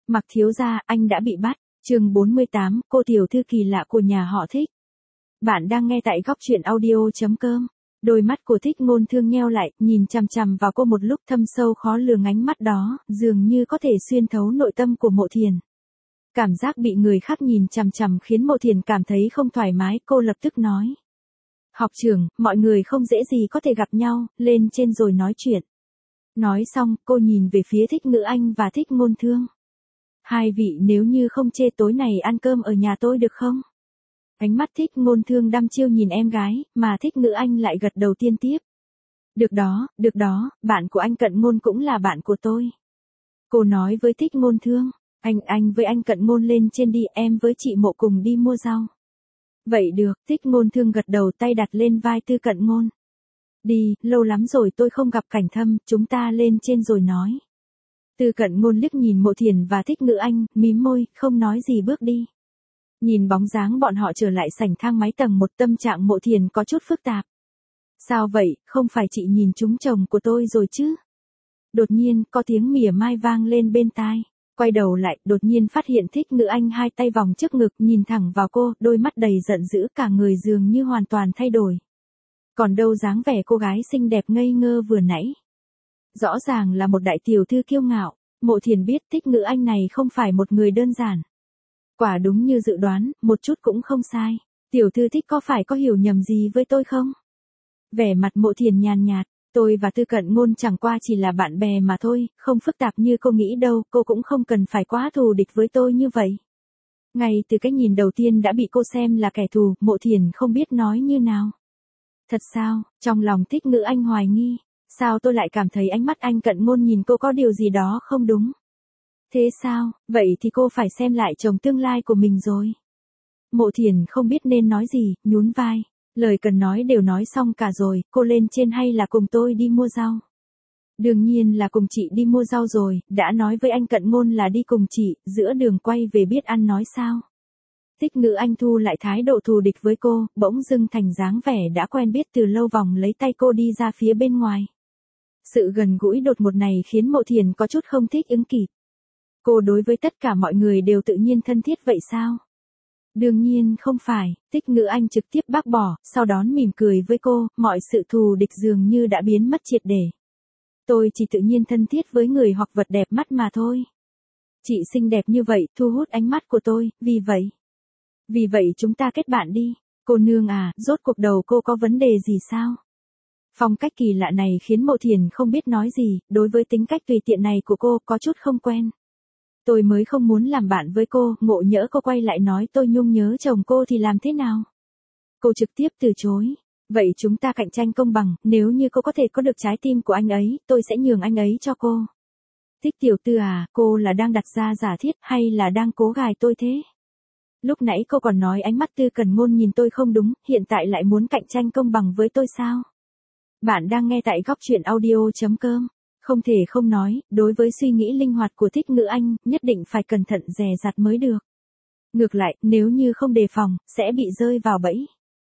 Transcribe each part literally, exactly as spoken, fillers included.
Mặc thiếu gia, anh đã bị bắt. Chương bốn mươi tám, cô tiểu thư kỳ lạ của nhà họ Thích. Bạn đang nghe tại góc truyện audio chấm com. Đôi mắt của Thích Ngôn Thương nheo lại, nhìn chằm chằm vào cô một lúc, thâm sâu khó lường, ánh mắt đó dường như có thể xuyên thấu nội tâm của Mộ Thiền. Cảm giác bị người khác nhìn chằm chằm khiến Mộ Thiền cảm thấy không thoải mái, cô lập tức nói: "Học trưởng, mọi người không dễ gì có thể gặp nhau, lên trên rồi nói chuyện." Nói xong, cô nhìn về phía Thích Ngữ Anh và Thích Ngôn Thương. "Hai vị nếu như không chê tối này ăn cơm ở nhà tôi được không?" Ánh mắt Thích Ngôn Thương đăm chiêu nhìn em gái, mà Thích Ngữ Anh lại gật đầu tiên tiếp. "Được đó, được đó, bạn của anh Cận Ngôn cũng là bạn của tôi." Cô nói với Thích Ngôn Thương: Anh anh với anh Cận Ngôn lên trên đi, em với chị Mộ cùng đi mua rau." "Vậy được." Thích Ngôn Thương gật đầu, tay đặt lên vai Tư Cận Ngôn. "Đi, lâu lắm rồi tôi không gặp Cảnh Thâm, chúng ta lên trên rồi nói." Tư Cận Ngôn liếc nhìn Mộ Thiền và Thích Ngữ Anh, mím môi, không nói gì bước đi. Nhìn bóng dáng bọn họ trở lại sảnh thang máy tầng một, tâm trạng Mộ Thiền có chút phức tạp. "Sao vậy, không phải chị nhìn trúng chồng của tôi rồi chứ?" Đột nhiên, có tiếng mỉa mai vang lên bên tai. Quay đầu lại, đột nhiên phát hiện Thích Ngữ Anh hai tay vòng trước ngực, nhìn thẳng vào cô, đôi mắt đầy giận dữ, cả người dường như hoàn toàn thay đổi. Còn đâu dáng vẻ cô gái xinh đẹp ngây ngơ vừa nãy. Rõ ràng là một đại tiểu thư kiêu ngạo. Mộ Thiền biết Thích Ngữ Anh này không phải một người đơn giản. Quả đúng như dự đoán, một chút cũng không sai. "Tiểu thư Thích có phải có hiểu nhầm gì với tôi không?" Vẻ mặt Mộ Thiền nhàn nhạt. "Tôi và Tư Cận Ngôn chẳng qua chỉ là bạn bè mà thôi, không phức tạp như cô nghĩ đâu, cô cũng không cần phải quá thù địch với tôi như vậy." Ngay từ cái nhìn đầu tiên đã bị cô xem là kẻ thù, Mộ Thiền không biết nói như nào. "Thật sao?" Trong lòng Thích Ngữ Anh hoài nghi. "Sao tôi lại cảm thấy ánh mắt anh Cận Ngôn nhìn cô có điều gì đó không đúng?" "Thế sao, vậy thì cô phải xem lại chồng tương lai của mình rồi." Mộ Thiền không biết nên nói gì, nhún vai. "Lời cần nói đều nói xong cả rồi, cô lên trên hay là cùng tôi đi mua rau?" "Đương nhiên là cùng chị đi mua rau rồi, đã nói với anh Cận Ngôn là đi cùng chị, giữa đường quay về biết ăn nói sao." Thích Ngữ Anh thu lại thái độ thù địch với cô, bỗng dưng thành dáng vẻ đã quen biết từ lâu, vòng lấy tay cô đi ra phía bên ngoài. Sự gần gũi đột ngột này khiến Mộ Thiền có chút không thích ứng kịp. Cô đối với tất cả mọi người đều tự nhiên thân thiết vậy sao? Đương nhiên không phải. Thích Ngữ Anh trực tiếp bác bỏ, sau đó mỉm cười với cô, mọi sự thù địch dường như đã biến mất triệt để. "Tôi chỉ tự nhiên thân thiết với người hoặc vật đẹp mắt mà thôi. Chị xinh đẹp như vậy, thu hút ánh mắt của tôi, vì vậy. Vì vậy chúng ta kết bạn đi." "Cô nương à, rốt cuộc đầu cô có vấn đề gì sao?" Phong cách kỳ lạ này khiến Mộ Thiền không biết nói gì, đối với tính cách tùy tiện này của cô có chút không quen. "Tôi mới không muốn làm bạn với cô." Ngộ nhỡ cô quay lại nói tôi nhung nhớ chồng cô thì làm thế nào? Cô trực tiếp từ chối. "Vậy chúng ta cạnh tranh công bằng, nếu như cô có thể có được trái tim của anh ấy, tôi sẽ nhường anh ấy cho cô." "Thích tiểu thư à, cô là đang đặt ra giả thiết hay là đang cố gài tôi thế? Lúc nãy cô còn nói ánh mắt Tư Cận Ngôn nhìn tôi không đúng, hiện tại lại muốn cạnh tranh công bằng với tôi sao?" Bạn đang nghe tại góc truyện audio chấm com. Không thể không nói, đối với suy nghĩ linh hoạt của Thích Ngữ Anh, nhất định phải cẩn thận dè dặt mới được. Ngược lại, nếu như không đề phòng, sẽ bị rơi vào bẫy.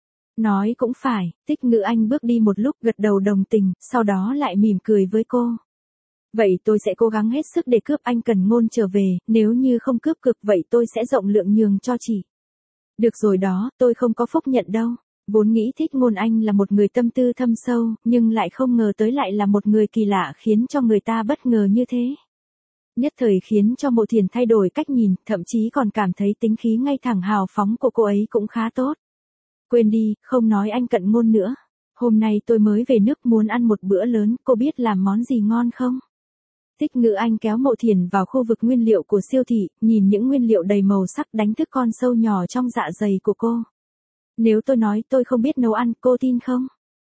Nói cũng phải. Thích Ngữ Anh bước đi một lúc, gật đầu đồng tình, sau đó lại mỉm cười với cô. "Vậy tôi sẽ cố gắng hết sức để cướp anh Cận Ngôn trở về, nếu như không cướp cực vậy tôi sẽ rộng lượng nhường cho chị." "Được rồi đó, tôi không có phúc nhận đâu." Vốn nghĩ Thích Ngôn Anh là một người tâm tư thâm sâu, nhưng lại không ngờ tới lại là một người kỳ lạ khiến cho người ta bất ngờ như thế. Nhất thời khiến cho Mộ Thiền thay đổi cách nhìn, thậm chí còn cảm thấy tính khí ngay thẳng hào phóng của cô ấy cũng khá tốt. "Quên đi, không nói anh Cận Ngôn nữa. Hôm nay tôi mới về nước muốn ăn một bữa lớn, cô biết làm món gì ngon không?" Thích Ngữ Anh kéo Mộ Thiền vào khu vực nguyên liệu của siêu thị, nhìn những nguyên liệu đầy màu sắc đánh thức con sâu nhỏ trong dạ dày của cô. "Nếu tôi nói tôi không biết nấu ăn, cô tin không?"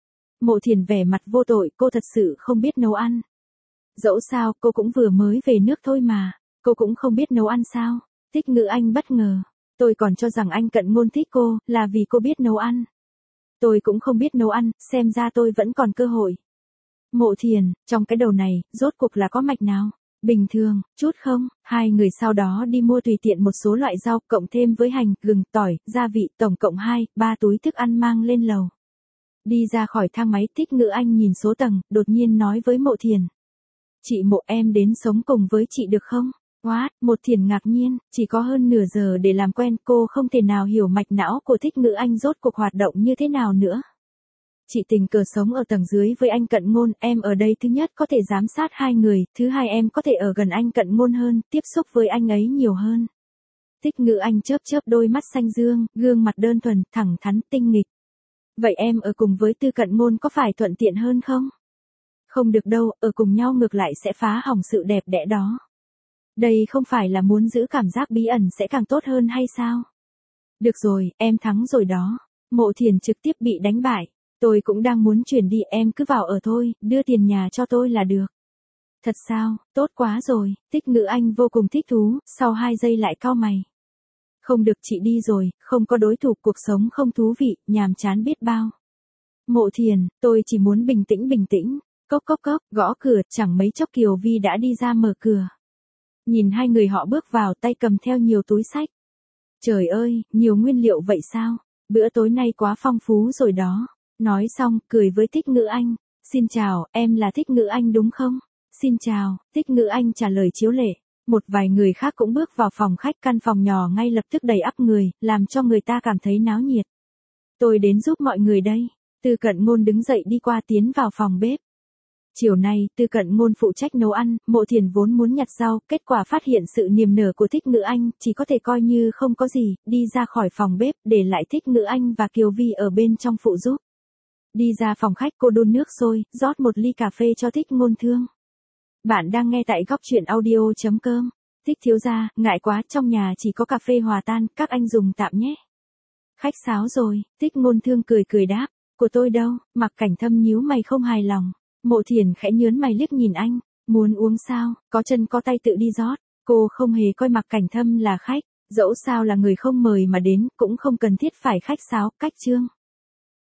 Mộ Thiền vẻ mặt vô tội, cô thật sự không biết nấu ăn. "Dẫu sao, cô cũng vừa mới về nước thôi mà. Cô cũng không biết nấu ăn sao?" Thích Ngữ Anh bất ngờ. "Tôi còn cho rằng anh Cận Ngôn thích cô, là vì cô biết nấu ăn. Tôi cũng không biết nấu ăn, xem ra tôi vẫn còn cơ hội." Mộ Thiền, trong cái đầu này, rốt cuộc là có mạch nào? Bình thường, chút không? Hai người sau đó đi mua tùy tiện một số loại rau, cộng thêm với hành, gừng, tỏi, gia vị, tổng cộng hai, ba túi thức ăn mang lên lầu. Đi ra khỏi thang máy, Thích Ngữ Anh nhìn số tầng, đột nhiên nói với Mộ Thiền. "Chị Mộ, em đến sống cùng với chị được không?" What, một Thiền ngạc nhiên, chỉ có hơn nửa giờ để làm quen, cô không thể nào hiểu mạch não của Thích Ngữ Anh rốt cuộc hoạt động như thế nào nữa. Chị tình cờ sống ở tầng dưới với anh Cận Ngôn, em ở đây thứ nhất có thể giám sát hai người, thứ hai em có thể ở gần anh Cận Ngôn hơn, tiếp xúc với anh ấy nhiều hơn. Thích Ngữ Anh chớp chớp đôi mắt xanh dương, gương mặt đơn thuần, thẳng thắn, tinh nghịch. Vậy em ở cùng với Tư Cận Ngôn có phải thuận tiện hơn không? Không được đâu, ở cùng nhau ngược lại sẽ phá hỏng sự đẹp đẽ đó. Đây không phải là muốn giữ cảm giác bí ẩn sẽ càng tốt hơn hay sao? Được rồi, em thắng rồi đó. Mộ Thiền trực tiếp bị đánh bại. Tôi cũng đang muốn chuyển đi, em cứ vào ở thôi, đưa tiền nhà cho tôi là được. Thật sao, tốt quá rồi, Thích Ngữ Anh vô cùng thích thú, sau hai giây lại cau mày. Không được, chị đi rồi, không có đối thủ, cuộc sống không thú vị, nhàm chán biết bao. Mộ Thiền, tôi chỉ muốn bình tĩnh bình tĩnh. Cốc cốc cốc, gõ cửa, chẳng mấy chốc Kiều Vi đã đi ra mở cửa. Nhìn hai người họ bước vào, tay cầm theo nhiều túi xách. Trời ơi, nhiều nguyên liệu vậy sao? Bữa tối nay quá phong phú rồi đó. Nói xong, cười với Thích Ngữ Anh. Xin chào, em là Thích Ngữ Anh đúng không? Xin chào, Thích Ngữ Anh trả lời chiếu lệ. Một vài người khác cũng bước vào phòng khách, căn phòng nhỏ ngay lập tức đầy ắp người, làm cho người ta cảm thấy náo nhiệt. Tôi đến giúp mọi người đây. Tư Cận Ngôn đứng dậy đi qua tiến vào phòng bếp. Chiều nay, Tư Cận Ngôn phụ trách nấu ăn, Mộ Thiền vốn muốn nhặt rau, kết quả phát hiện sự niềm nở của Thích Ngữ Anh, chỉ có thể coi như không có gì, đi ra khỏi phòng bếp, để lại Thích Ngữ Anh và Kiều Vi ở bên trong phụ giúp. Đi ra phòng khách, cô đun nước sôi, rót một ly cà phê cho Thích Ngôn Thương. Bạn đang nghe tại góc truyện audio chấm com. Thích thiếu gia, ngại quá, trong nhà chỉ có cà phê hòa tan, các anh dùng tạm nhé. Khách sáo rồi, Thích Ngôn Thương cười cười đáp, của tôi đâu, Mặc Cảnh Thâm nhíu mày không hài lòng. Mộ Thiền khẽ nhớn mày liếc nhìn anh, muốn uống sao, có chân có tay tự đi rót. Cô không hề coi Mặc Cảnh Thâm là khách, dẫu sao là người không mời mà đến, cũng không cần thiết phải khách sáo, cách trương.